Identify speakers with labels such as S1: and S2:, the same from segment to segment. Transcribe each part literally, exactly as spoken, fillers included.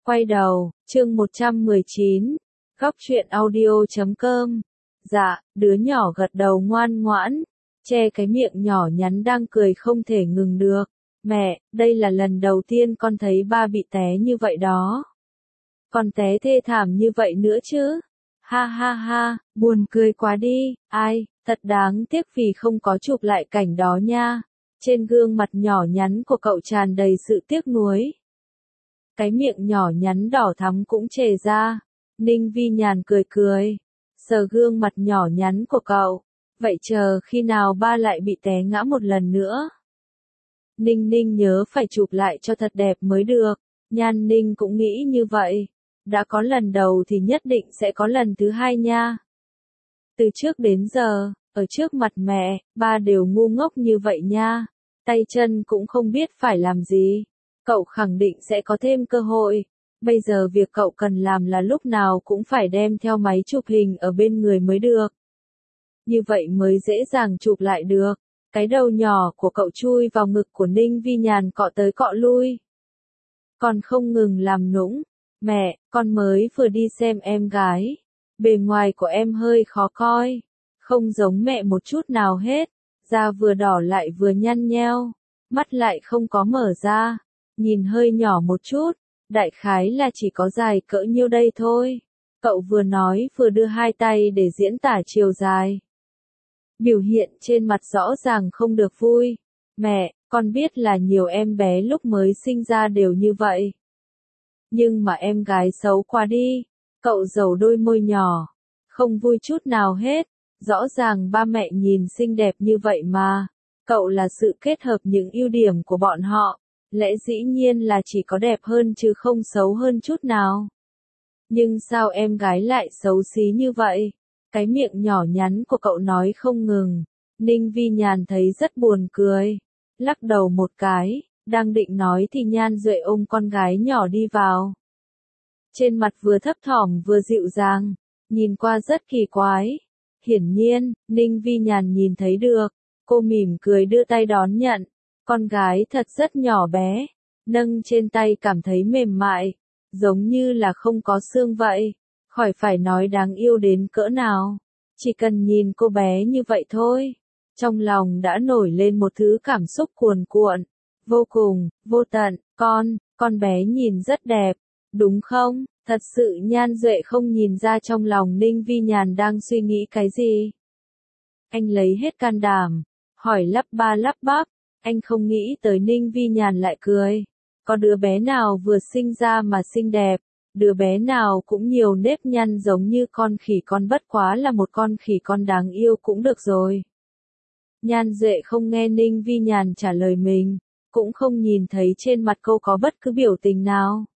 S1: Quay đầu, chương một trăm mười chín, góc truyện audio chấm com. Dạ, đứa nhỏ gật đầu ngoan ngoãn, che cái miệng nhỏ nhắn đang cười không thể ngừng được. Mẹ, đây là lần đầu tiên con thấy ba bị té như vậy đó. Con té thê thảm như vậy nữa chứ? Ha ha ha, buồn cười quá đi, ai, thật đáng tiếc vì không có chụp lại cảnh đó nha. Trên gương mặt nhỏ nhắn của cậu tràn đầy sự tiếc nuối. Cái miệng nhỏ nhắn đỏ thắm cũng trề ra. Ninh Vi Nhàn cười cười, sờ gương mặt nhỏ nhắn của cậu. Vậy chờ khi nào ba lại bị té ngã một lần nữa? Ninh Ninh nhớ phải chụp lại cho thật đẹp mới được. Nhan Ninh cũng nghĩ như vậy. Đã có lần đầu thì nhất định sẽ có lần thứ hai nha. Từ trước đến giờ, ở trước mặt mẹ, ba đều ngu ngốc như vậy nha. Tay chân cũng không biết phải làm gì. Cậu khẳng định sẽ có thêm cơ hội. Bây giờ việc cậu cần làm là lúc nào cũng phải đem theo máy chụp hình ở bên người mới được. Như vậy mới dễ dàng chụp lại được. Cái đầu nhỏ của cậu chui vào ngực của Ninh Vi Nhàn cọ tới cọ lui. Còn không ngừng làm nũng. Mẹ, con mới vừa đi xem em gái. Bề ngoài của em hơi khó coi. Không giống mẹ một chút nào hết. Da vừa đỏ lại vừa nhăn nheo. Mắt lại không có mở ra. Nhìn hơi nhỏ một chút. Đại khái là chỉ có dài cỡ nhiêu đây thôi. Cậu vừa nói vừa đưa hai tay để diễn tả chiều dài. Biểu hiện trên mặt rõ ràng không được vui. Mẹ, con biết là nhiều em bé lúc mới sinh ra đều như vậy. Nhưng mà em gái xấu quá đi. Cậu giầu đôi môi nhỏ. Không vui chút nào hết. Rõ ràng ba mẹ nhìn xinh đẹp như vậy mà. Cậu là sự kết hợp những ưu điểm của bọn họ. Lẽ dĩ nhiên là chỉ có đẹp hơn chứ không xấu hơn chút nào. Nhưng sao em gái lại xấu xí như vậy? Cái miệng nhỏ nhắn của cậu nói không ngừng. Ninh Vi Nhàn thấy rất buồn cười. Lắc đầu một cái, đang định nói thì Nhan Duệ ôm con gái nhỏ đi vào. Trên mặt vừa thấp thỏm vừa dịu dàng, nhìn qua rất kỳ quái. Hiển nhiên, Ninh Vi Nhàn nhìn thấy được. Cô mỉm cười đưa tay đón nhận. Con gái thật rất nhỏ bé, nâng trên tay cảm thấy mềm mại, giống như là không có xương vậy, khỏi phải nói đáng yêu đến cỡ nào. Chỉ cần nhìn cô bé như vậy thôi, trong lòng đã nổi lên một thứ cảm xúc cuồn cuộn, vô cùng, vô tận. Con, con bé nhìn rất đẹp, đúng không? Thật sự Nhan Duệ không nhìn ra trong lòng Ninh Vi Nhàn đang suy nghĩ cái gì. Anh lấy hết can đảm, hỏi lắp ba lắp bắp. Anh không nghĩ tới Ninh Vi Nhàn lại cười. Có đứa bé nào vừa sinh ra mà xinh đẹp, đứa bé nào cũng nhiều nếp nhăn giống như con khỉ con bất quá là một con khỉ con đáng yêu cũng được rồi. Nhan Duệ không nghe Ninh Vi Nhàn trả lời mình, cũng không nhìn thấy trên mặt cô có bất cứ biểu tình nào.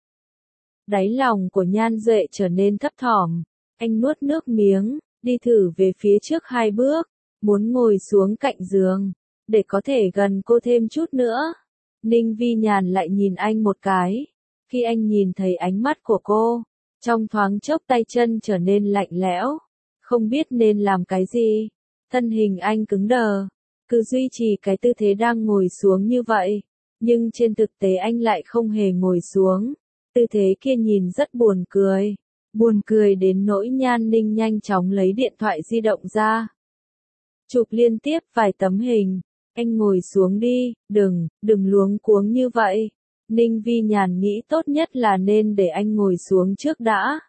S1: Đáy lòng của Nhan Duệ trở nên thấp thỏm, anh nuốt nước miếng, đi thử về phía trước hai bước, muốn ngồi xuống cạnh giường. Để có thể gần cô thêm chút nữa. Ninh Vi Nhàn lại nhìn anh một cái. Khi anh nhìn thấy ánh mắt của cô, trong thoáng chốc tay chân trở nên lạnh lẽo. Không biết nên làm cái gì. Thân hình anh cứng đờ. Cứ duy trì cái tư thế đang ngồi xuống như vậy. Nhưng trên thực tế anh lại không hề ngồi xuống. Tư thế kia nhìn rất buồn cười. Buồn cười đến nỗi Nhan Ninh nhanh chóng lấy điện thoại di động ra. Chụp liên tiếp vài tấm hình. Anh ngồi xuống đi, đừng, đừng luống cuống như vậy. Ninh Vi Nhàn nghĩ tốt nhất là nên để anh ngồi xuống trước đã.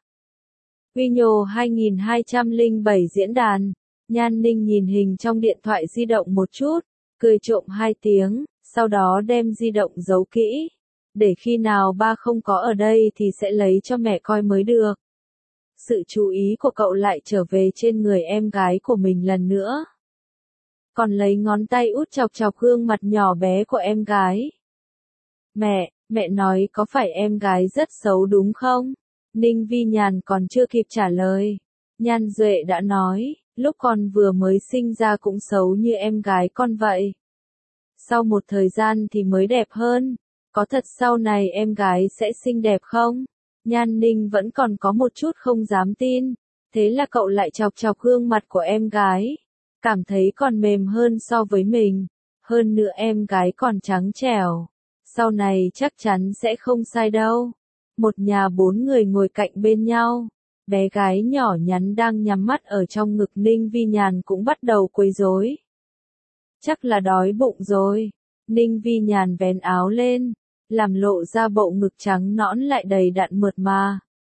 S1: Quy nhô hai hai không bảy diễn đàn. Nhan Ninh nhìn hình trong điện thoại di động một chút, cười trộm hai tiếng, sau đó đem di động giấu kỹ. Để khi nào ba không có ở đây thì sẽ lấy cho mẹ coi mới được. Sự chú ý của cậu lại trở về trên người em gái của mình lần nữa. Còn lấy ngón tay út chọc chọc gương mặt nhỏ bé của em gái. Mẹ, mẹ nói có phải em gái rất xấu đúng không? Ninh Vi Nhàn còn chưa kịp trả lời. Nhan Duệ đã nói, lúc con vừa mới sinh ra cũng xấu như em gái con vậy. Sau một thời gian thì mới đẹp hơn. Có thật sau này em gái sẽ xinh đẹp không? Nhan Ninh vẫn còn có một chút không dám tin. Thế là cậu lại chọc chọc gương mặt của em gái. Cảm thấy còn mềm hơn so với mình. Hơn nữa em gái còn trắng trẻo. Sau này chắc chắn sẽ không sai đâu. Một nhà bốn người ngồi cạnh bên nhau. Bé gái nhỏ nhắn đang nhắm mắt ở trong ngực Ninh Vi Nhàn cũng bắt đầu quấy rối. Chắc là đói bụng rồi. Ninh Vi Nhàn vén áo lên, làm lộ ra bộ ngực trắng nõn lại đầy đặn mượt mà.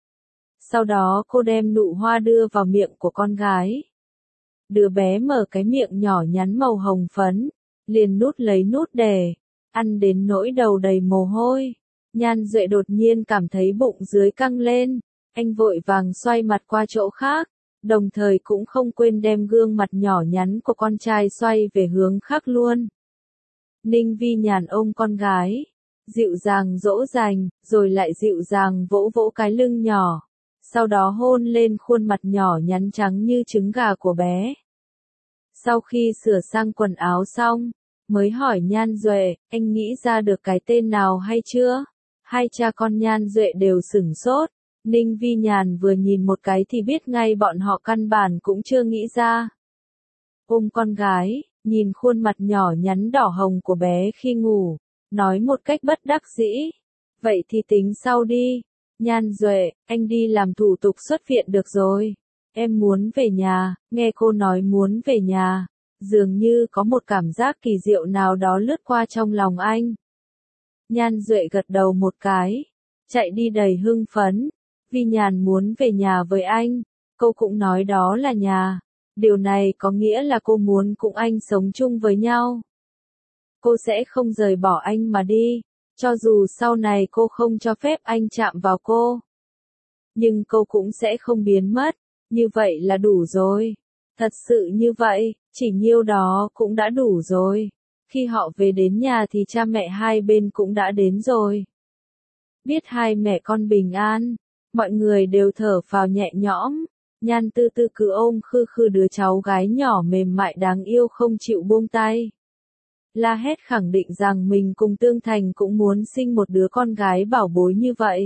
S1: Sau đó cô đem nụ hoa đưa vào miệng của con gái. Đứa bé mở cái miệng nhỏ nhắn màu hồng phấn, liền nút lấy nút để, ăn đến nỗi đầu đầy mồ hôi. Nhan Duệ đột nhiên cảm thấy bụng dưới căng lên, anh vội vàng xoay mặt qua chỗ khác, đồng thời cũng không quên đem gương mặt nhỏ nhắn của con trai xoay về hướng khác luôn. Ninh Vi Nhàn ôm con gái, dịu dàng dỗ dành, rồi lại dịu dàng vỗ vỗ cái lưng nhỏ, sau đó hôn lên khuôn mặt nhỏ nhắn trắng như trứng gà của bé. Sau khi sửa sang quần áo xong, mới hỏi Nhan Duệ, anh nghĩ ra được cái tên nào hay chưa? Hai cha con Nhan Duệ đều sửng sốt, Ninh Vi Nhàn vừa nhìn một cái thì biết ngay bọn họ căn bản cũng chưa nghĩ ra. Ôm con gái, nhìn khuôn mặt nhỏ nhắn đỏ hồng của bé khi ngủ, nói một cách bất đắc dĩ. Vậy thì tính sau đi. Nhan Duệ, anh đi làm thủ tục xuất viện được rồi. Em muốn về nhà. Nghe cô nói muốn về nhà, dường như có một cảm giác kỳ diệu nào đó lướt qua trong lòng anh. Nhan Duệ gật đầu một cái, chạy đi đầy hưng phấn. Vi Nhàn muốn về nhà với anh, cô cũng nói đó là nhà. Điều này có nghĩa là cô muốn cùng anh sống chung với nhau. Cô sẽ không rời bỏ anh mà đi, cho dù sau này cô không cho phép anh chạm vào cô. Nhưng cô cũng sẽ không biến mất, như vậy là đủ rồi. Thật sự như vậy, chỉ nhiêu đó cũng đã đủ rồi. Khi họ về đến nhà thì cha mẹ hai bên cũng đã đến rồi. Biết hai mẹ con bình an, mọi người đều thở phào nhẹ nhõm. Nhan Tư Tư cứ ôm khư khư đứa cháu gái nhỏ mềm mại đáng yêu không chịu buông tay. La hét khẳng định rằng mình cùng Tương Thành cũng muốn sinh một đứa con gái bảo bối như vậy.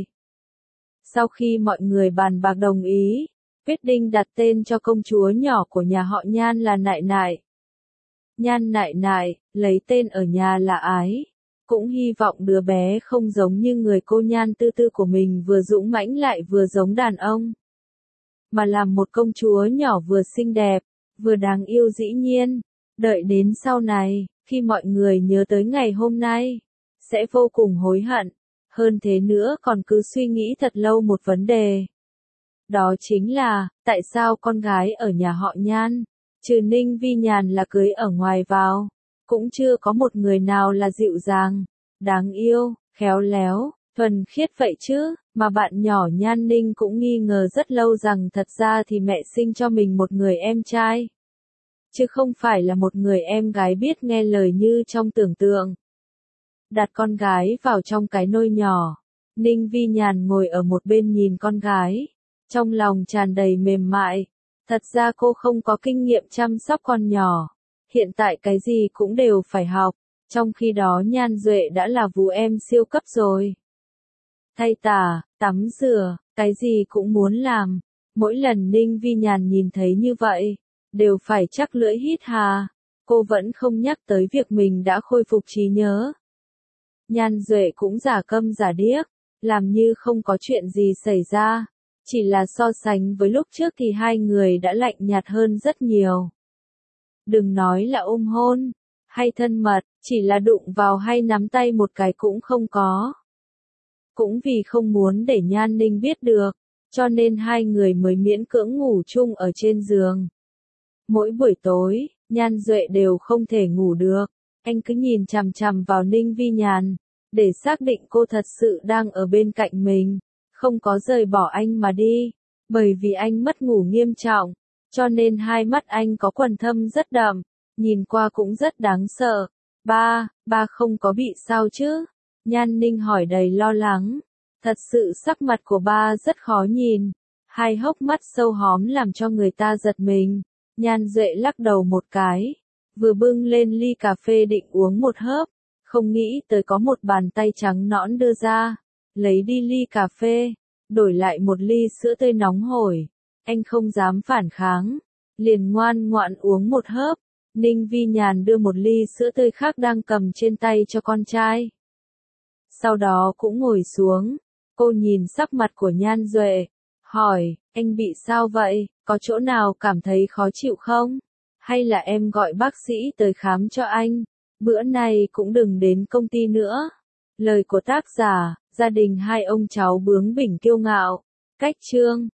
S1: Sau khi mọi người bàn bạc đồng ý, quyết định đặt tên cho công chúa nhỏ của nhà họ Nhan là Nại Nại. Nhan Nại Nại, lấy tên ở nhà là Ái. Cũng hy vọng đứa bé không giống như người cô Nhan Tư Tư của mình vừa dũng mãnh lại vừa giống đàn ông. Mà làm một công chúa nhỏ vừa xinh đẹp, vừa đáng yêu dĩ nhiên. Đợi đến sau này, khi mọi người nhớ tới ngày hôm nay, sẽ vô cùng hối hận. Hơn thế nữa còn cứ suy nghĩ thật lâu một vấn đề. Đó chính là, tại sao con gái ở nhà họ Nhan, trừ Ninh Vi Nhàn là cưới ở ngoài vào, cũng chưa có một người nào là dịu dàng, đáng yêu, khéo léo, thuần khiết vậy chứ, mà bạn nhỏ Nhan Ninh cũng nghi ngờ rất lâu rằng thật ra thì mẹ sinh cho mình một người em trai. Chứ không phải là một người em gái biết nghe lời như trong tưởng tượng. Đặt con gái vào trong cái nôi nhỏ, Ninh Vi Nhàn ngồi ở một bên nhìn con gái, trong lòng tràn đầy mềm mại. Thật ra cô không có kinh nghiệm chăm sóc con nhỏ, hiện tại cái gì cũng đều phải học, trong khi đó Nhan Duệ đã là vú em siêu cấp rồi. Thay tả, tắm rửa, cái gì cũng muốn làm. Mỗi lần Ninh Vi Nhàn nhìn thấy như vậy, đều phải chắc lưỡi hít hà. Cô vẫn không nhắc tới việc mình đã khôi phục trí nhớ. Nhan Duệ cũng giả câm giả điếc, làm như không có chuyện gì xảy ra. Chỉ là so sánh với lúc trước thì hai người đã lạnh nhạt hơn rất nhiều. Đừng nói là ôm hôn, hay thân mật, chỉ là đụng vào hay nắm tay một cái cũng không có. Cũng vì không muốn để Nhan Ninh biết được, cho nên hai người mới miễn cưỡng ngủ chung ở trên giường. Mỗi buổi tối, Nhan Duệ đều không thể ngủ được, anh cứ nhìn chằm chằm vào Ninh Vi Nhàn, để xác định cô thật sự đang ở bên cạnh mình, không có rời bỏ anh mà đi, bởi vì anh mất ngủ nghiêm trọng, cho nên hai mắt anh có quầng thâm rất đậm, nhìn qua cũng rất đáng sợ. Ba, ba không có bị sao chứ? Nhan Ninh hỏi đầy lo lắng, thật sự sắc mặt của ba rất khó nhìn, hai hốc mắt sâu hóm làm cho người ta giật mình. Nhan Duệ lắc đầu một cái, vừa bưng lên ly cà phê định uống một hớp, không nghĩ tới có một bàn tay trắng nõn đưa ra, lấy đi ly cà phê, đổi lại một ly sữa tươi nóng hổi. Anh không dám phản kháng, liền ngoan ngoãn uống một hớp. Ninh Vi Nhàn đưa một ly sữa tươi khác đang cầm trên tay cho con trai. Sau đó cũng ngồi xuống, Cô nhìn sắc mặt của Nhan Duệ, hỏi, anh bị sao vậy, có chỗ nào cảm thấy khó chịu không? Hay là em gọi bác sĩ tới khám cho anh? Bữa này cũng đừng đến công ty nữa. Lời của tác giả, gia đình hai ông cháu bướng bỉnh kiêu ngạo. Cách chương